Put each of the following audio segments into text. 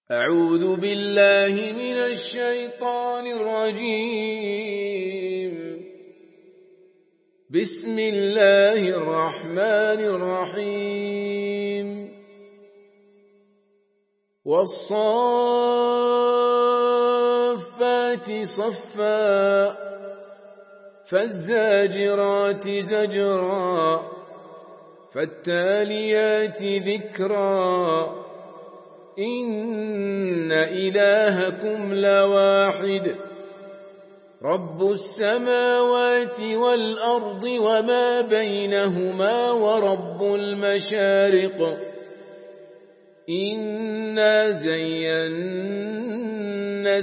أعوذ بالله من الشيطان الرجيم. بسم الله الرحمن الرحيم. والصافات صفا فالزاجرات زجرا فالتاليات ذكرا إن إلهكم لواحد رب السماوات والأرض وما بينهما ورب المشارق إنا زينا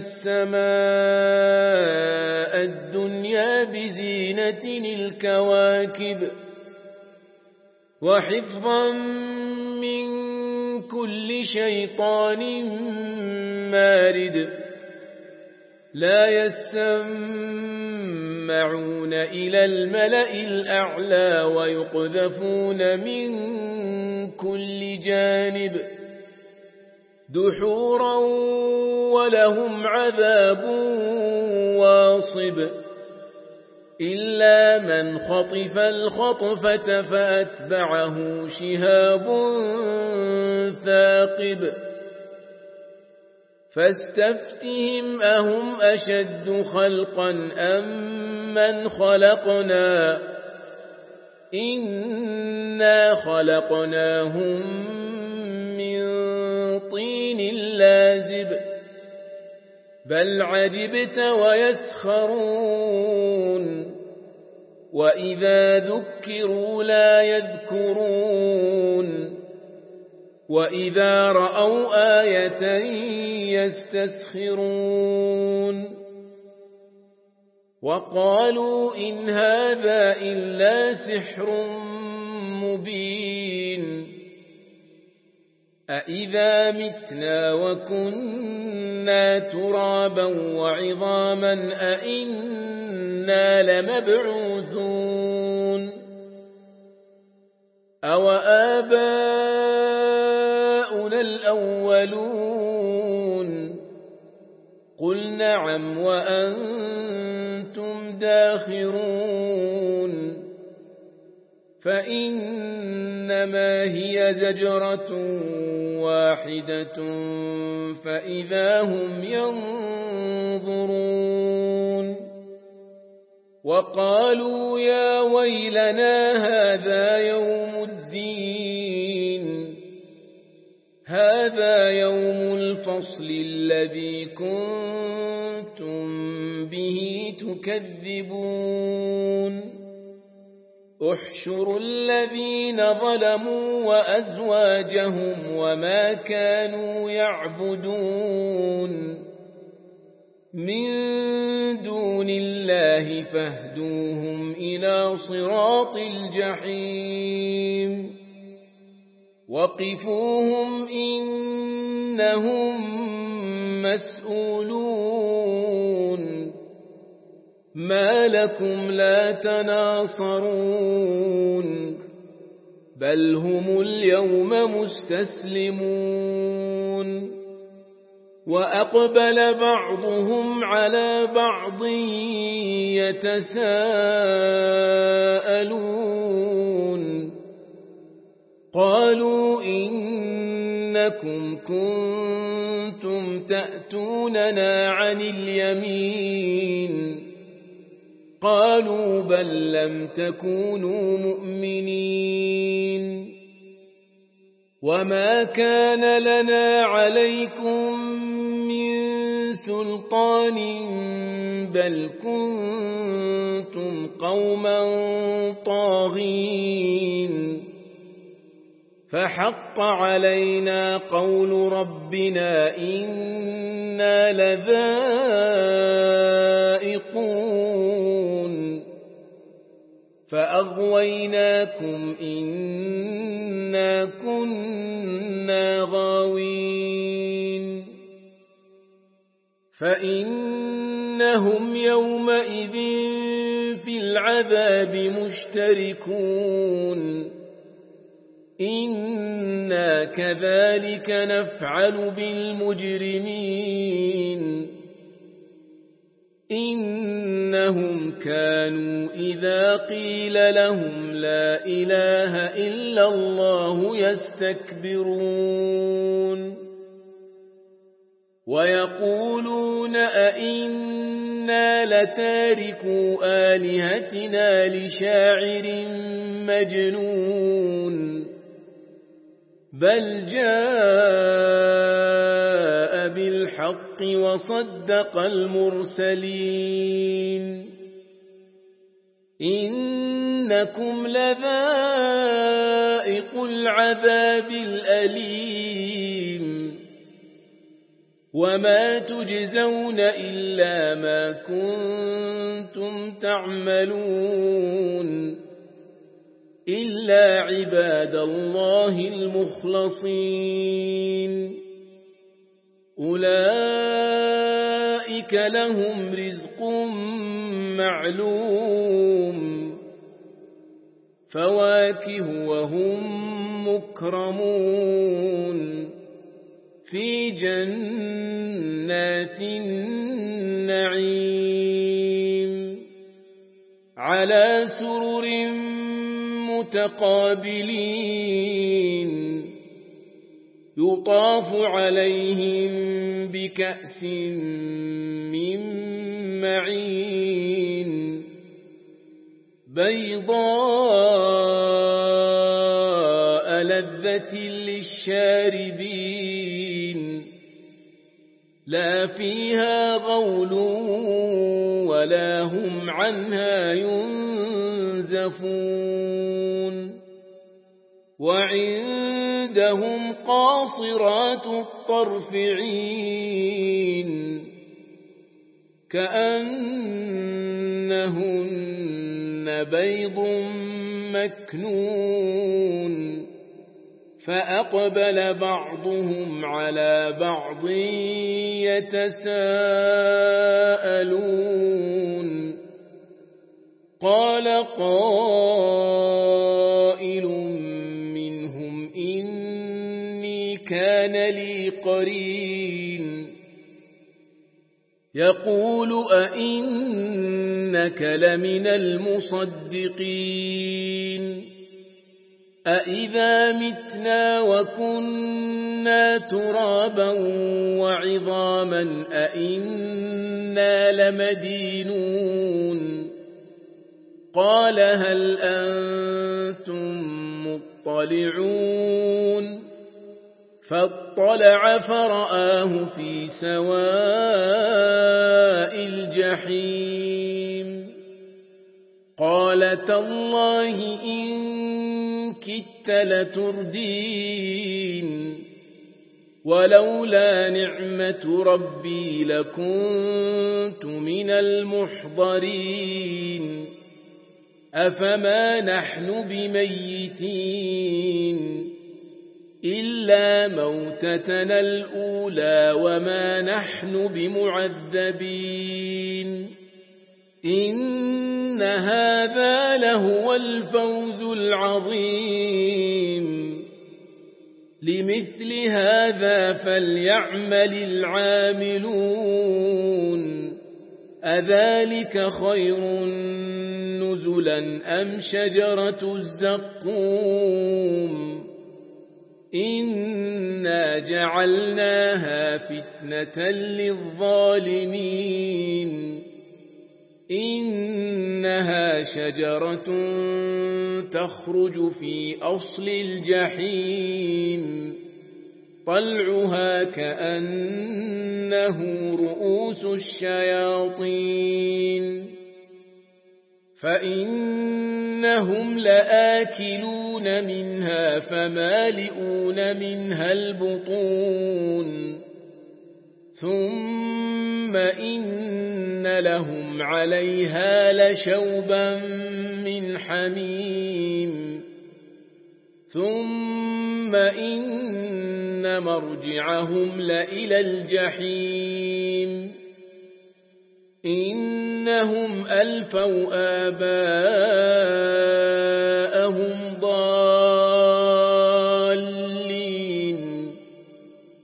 السماء الدنيا بزينة الكواكب وحفظا من كل شيطان مارد لا يسمعون إلى الملأ الأعلى ويقذفون من كل جانب دحورا ولهم عذاب واصب إلا من خطف الخطفة فأتبعه شهاب ثاقب فاستفتهم أهم أشد خلقا أم من خلقنا إنا خلقناهم من طين لازب بل عجبت ويسخرون وإذا ذكروا لا يذكرون وإذا رأوا آية يستسخرون وقالوا إن هذا إلا سحر مبين أإذا متنا وكنا ترابا وعظاما أإنا لمبعوثون أو آباؤنا الأولون قل نعم وأنتم داخرون فإنما هي زجرة واحدة فإذا هم ينظرون وقالوا يا ويلنا هذا يوم الدين هذا يوم الفصل الذي كنتم به تكذبون احشروا الذين ظلموا وأزواجهم وما كانوا يعبدون من دون الله فاهدوهم إلى صراط الجحيم وقفوهم إنهم مسؤولون ما لكم لا تناصرون بل هم اليوم مستسلمون وأقبل بعضهم على بعض يتساءلون قالوا إنكم كنتم تأتوننا عن اليمين قالوا بل لم تكونوا مؤمنين وما كان لنا عليكم من سلطان بل كنتم قوما طاغين فحق علينا قول ربنا إنا لذائقون فأغويناكم إنا كنا غاوين فإنهم يومئذ في العذاب مشتركون إنا كذلك نفعل بالمجرمين إنهم كانوا إذا قيل لهم لا إله إلا الله يستكبرون ويقولون أئنا لتاركو آلهتنا لشاعر مجنون بل جاء بالحق وصدق المرسلين إنكم لذائق العذاب الأليم وما تجزون إلا ما كنتم تعملون إلا عباد الله المخلصين أولئك لهم رزق معلوم فواكه وهم مكرمون في جنات النعيم على سرر متقابلين يطاف عليهم بكأس من معين بيضاء لذة للشاربين لا فيها غول ولا هم عنها ينزفون وعندهم قاصرات الطرف عين كأنهن بيض مكنون فأقبل بعضهم على بعض يتساءلون قال قائل منهم إني كان لي قرين يقول أئنك لمن المصدقين أئذا متنا وكنا ترابا وعظاما أئنا لمدينون قال هل أنتم مطلعون فاطلع فرآه في سواء الجحيم قال تالله إن كدت لتردين ولولا نعمة ربي لكنت من المحضرين أفما نحن بميتين إلا موتتنا الأولى وما نحن بمعذبين إن هذا لهو الفوز العظيم لمثل هذا فليعمل العاملون أذلك خير نزلا أم شجرة الزقوم إنا جعلناها فتنة للظالمين إنها شجرة تخرج في أصل الجحيم طلعها كأنه رؤوس الشياطين فإنهم لآكلون منها فمالئون منها البطون ثم إن لهم عليها لشوبا من حميم ثم إن مرجعهم لإلى الجحيم إنهم ألفوا آباءهم ضالين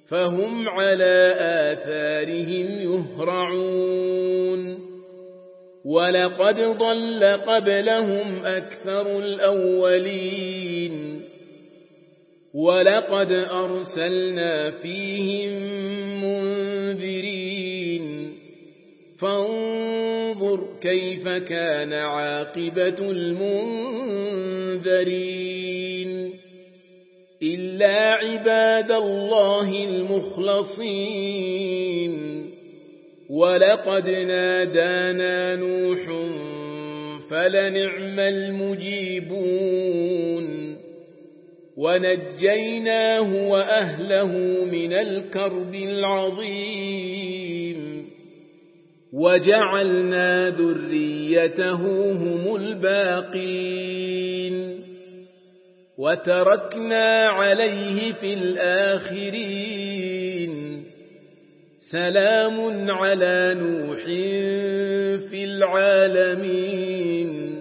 فهم على آثارهم يهرعون ولقد ضل قبلهم أكثر الأولين ولقد أرسلنا فيهم منذرين فانظر كيف كان عاقبة المنذرين إلا عباد الله المخلصين ولقد نادانا نوح فلنعم المجيبون ونجيناه وأهله من الكرب العظيم وجعلنا ذريته هم الباقين وتركنا عليه في الآخرين سلام على نوح في العالمين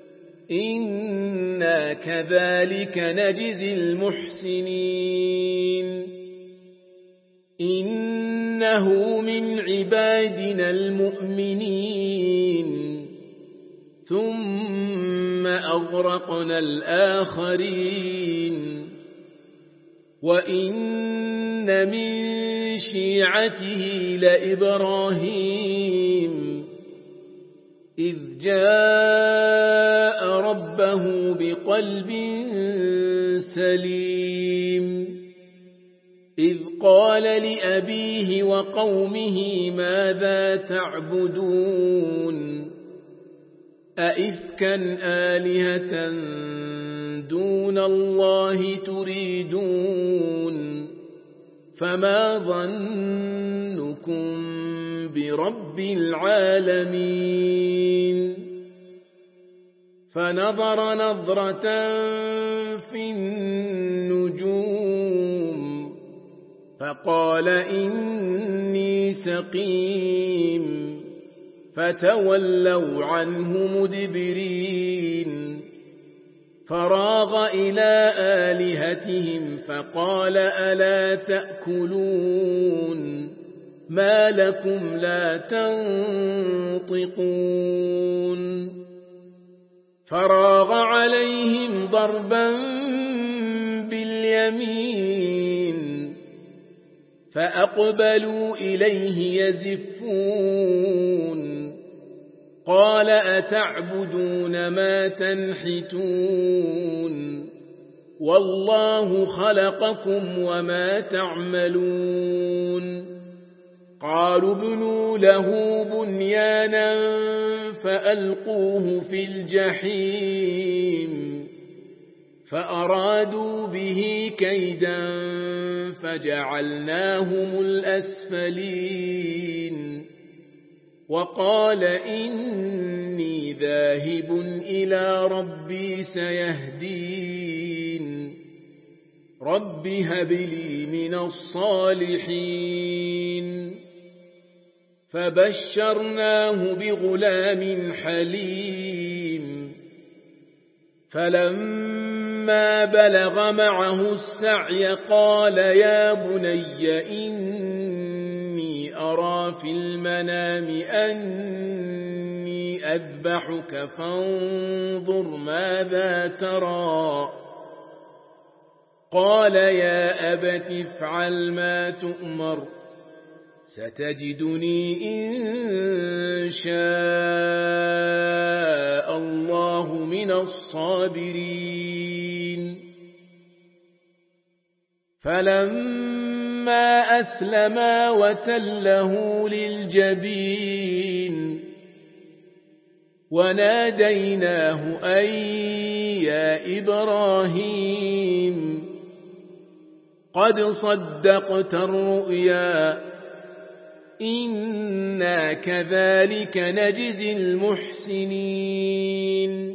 إنا كذلك نجزي المحسنين إنه من عبادنا المؤمنين ثم أغرقنا الآخرين وإن من شيعته لإبراهيم إذ جاء ربه بقلب سليم إذ قال لأبيه وقومه ماذا تعبدون أئفكا آلهة دون الله تريدون فما ظنكم برب العالمين فنظر نظرة في النجوم فقال إني سقيم فتولوا عنه مدبرين فراغ إلى آلهتهم فقال ألا تأكلون ما لكم لا تنطقون فراغ عليهم ضربا باليمين فأقبلوا إليه يزفون قال أتعبدون ما تنحتون والله خلقكم وما تعملون قالوا ابنوا له بنيانا فألقوه في الجحيم فأرادوا به كيدا فجعلناهم الأسفلين وقال إني ذاهب إلى ربي سيهدين رب هب لي من الصالحين فبشرناه بغلام حليم فلما بلغ معه السعي قال يا بني إني أرى في المنام أني أذبحك فانظر ماذا ترى قال يا أبت افعل ما تؤمر ستجدني إن شاء الله من الصابرين فلما أسلما وتله للجبين وناديناه أن يا إبراهيم قد صدقت الرؤيا إنا كذلك نجزي المحسنين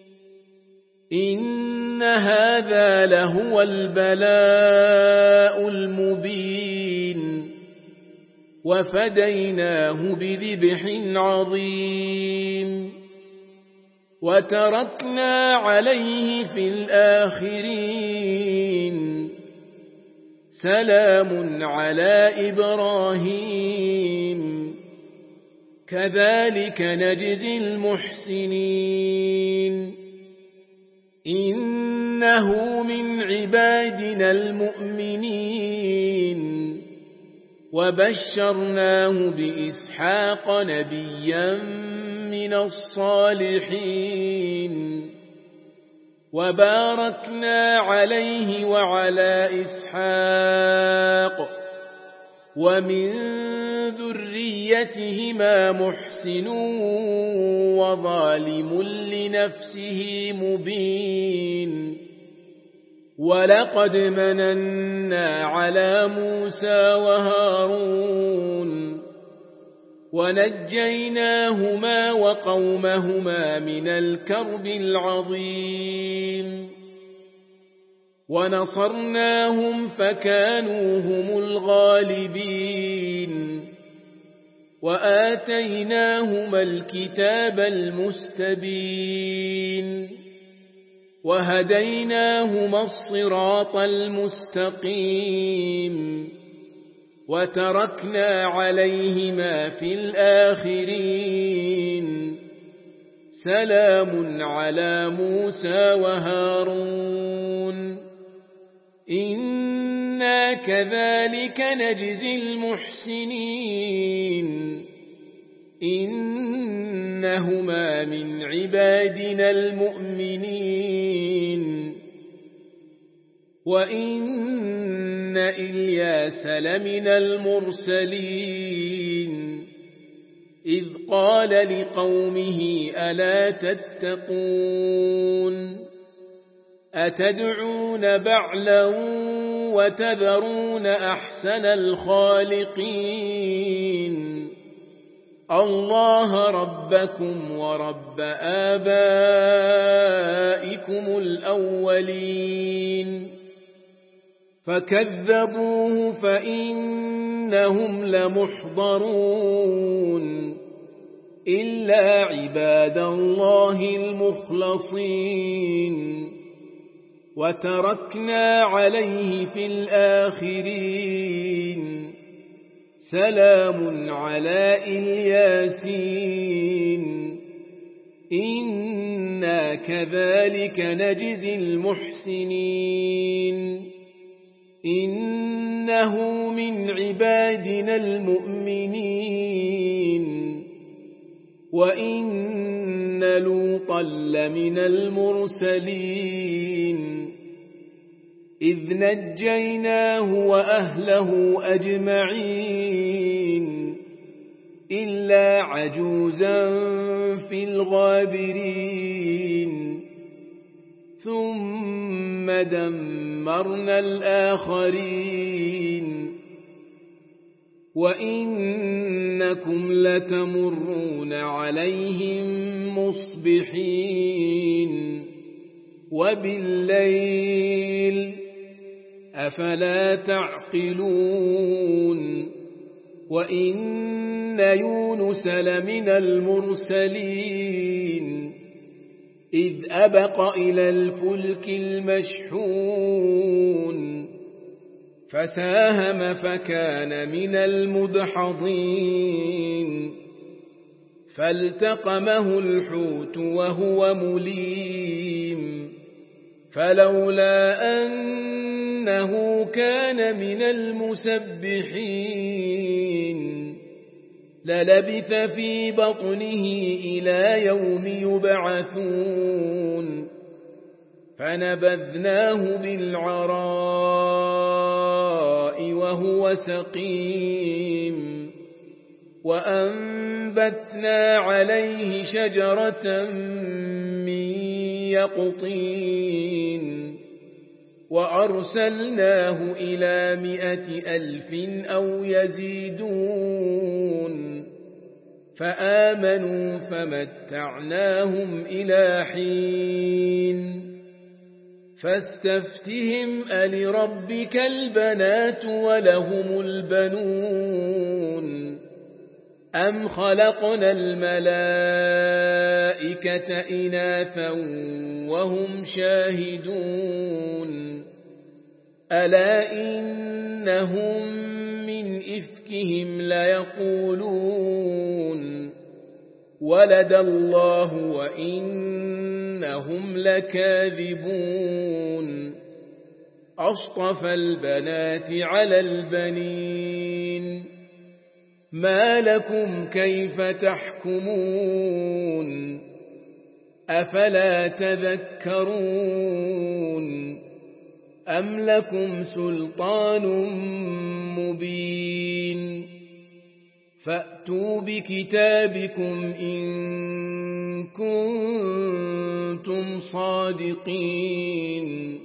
إن هذا لهو البلاء المبين وفديناه بذبح عظيم وتركنا عليه في الآخرين سلام على إبراهيم كذلك نجزي المحسنين إنه من عبادنا المؤمنين وبشرناه بإسحاق نبيا من الصالحين وباركنا عليه وعلى إسحاق ومن ذريتهما محسن وظالم لنفسه مبين ولقد مننا على موسى وهارون ونجيناهما وقومهما من الكرب العظيم ونصرناهم فكانوا هم الغالبين وآتيناهما الكتاب المستبين وهديناهما الصراط المستقيم وتركنا عليهما في الآخرين سلام على موسى وهارون إنا كذلك نجزي المحسنين إنهما من عبادنا المؤمنين وإن إلياس لمن المرسلين إذ قال لقومه ألا تتقون أتدعون بعلا وتذرون أحسن الخالقين الله ربكم ورب آبائكم الأولين فكذبوه فإنهم لمحضرون إلا عباد الله المخلصين وتركنا عليه في الآخرين سلام على الياسين إنا كذلك نجزي المحسنين إنه من عبادنا المؤمنين وإن لوطا لمن المرسلين إذ نجيناه وأهله أجمعين إلا عجوزا في الغابرين ثم دمرنا الآخرين وإنكم لتمرون عليهم مصبحين وبالليل أفلا تعقلون وإن يونس لمن المرسلين إذ أبق إلى الفلك المشحون فساهم فكان من المدحضين فالتقمه الحوت وهو مليم فلولا أنه كان من المسبحين للبث في بطنه إلى يوم يبعثون فنبذناه بالعراء وهو سقيم وأنبتنا عليه شجرة من يقطين وأرسلناه إلى 100,000 أو يزيدون فآمنوا فمتعناهم إلى حين فاستفتهم ألربك البنات ولهم البنون أم خلقنا الملائكة إناثا وهم شاهدون ألا إنهم من إفكهم ليقولون ولد الله وإنهم لكاذبون أصطفى البنات على البنين ما لكم كيف تحكمون أفلا تذكرون أم لكم سلطان مبين فأتوا بكتابكم إن كنتم صادقين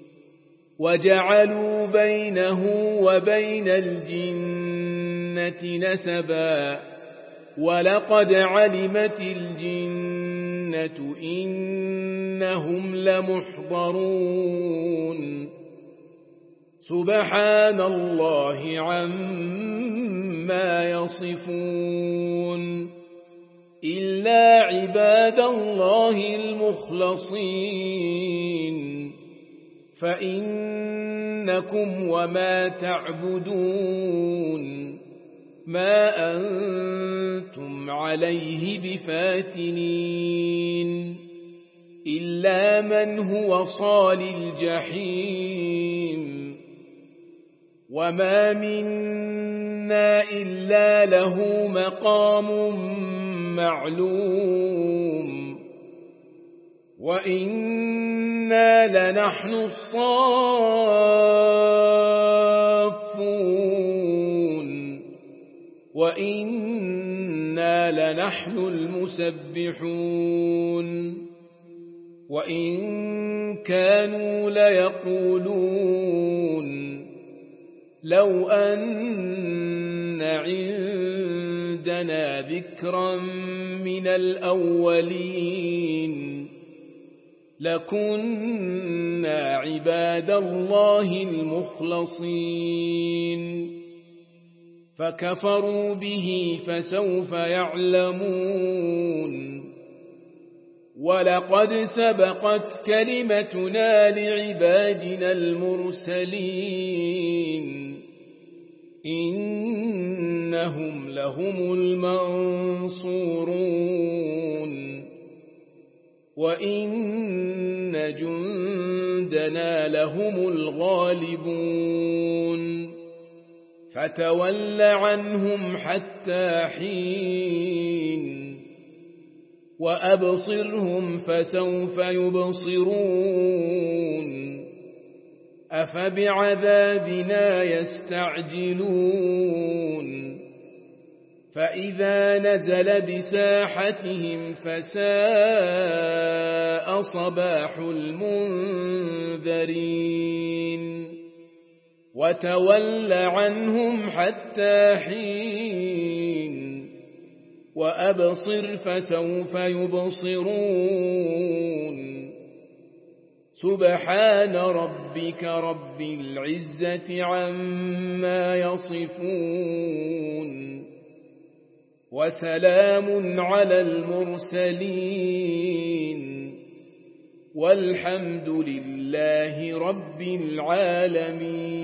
وجعلوا بينه وبين الجنة نسبا ولقد علمت الجنة إنهم لمحضرون سبحان الله عما يصفون إلا عباد الله المخلصين فإنكم وما تعبدون ما أنتم عليه بفاتنين إلا من هو صال الجحيم وما منا إلا له مقام معلوم وإنا لنحن الصافون وإنا لنحن المسبحون وإن كانوا ليقولون لو أن عندنا ذكرا من الأولين لكنا عباد الله المخلصين فكفروا به فسوف يعلمون ولقد سبقت كلمتنا لعبادنا المرسلين إنهم لهم المنصورون وإن جندنا لهم الغالبون فتول عنهم حتى حين وأبصرهم فسوف يبصرون أفبعذابنا يستعجلون فإذا نزل بساحتهم فساء صباح المنذرين وتول عنهم حتى حين وأبصر فسوف يبصرون سبحان ربك رب العزة عما يصفون وسلام على المرسلين والحمد لله رب العالمين.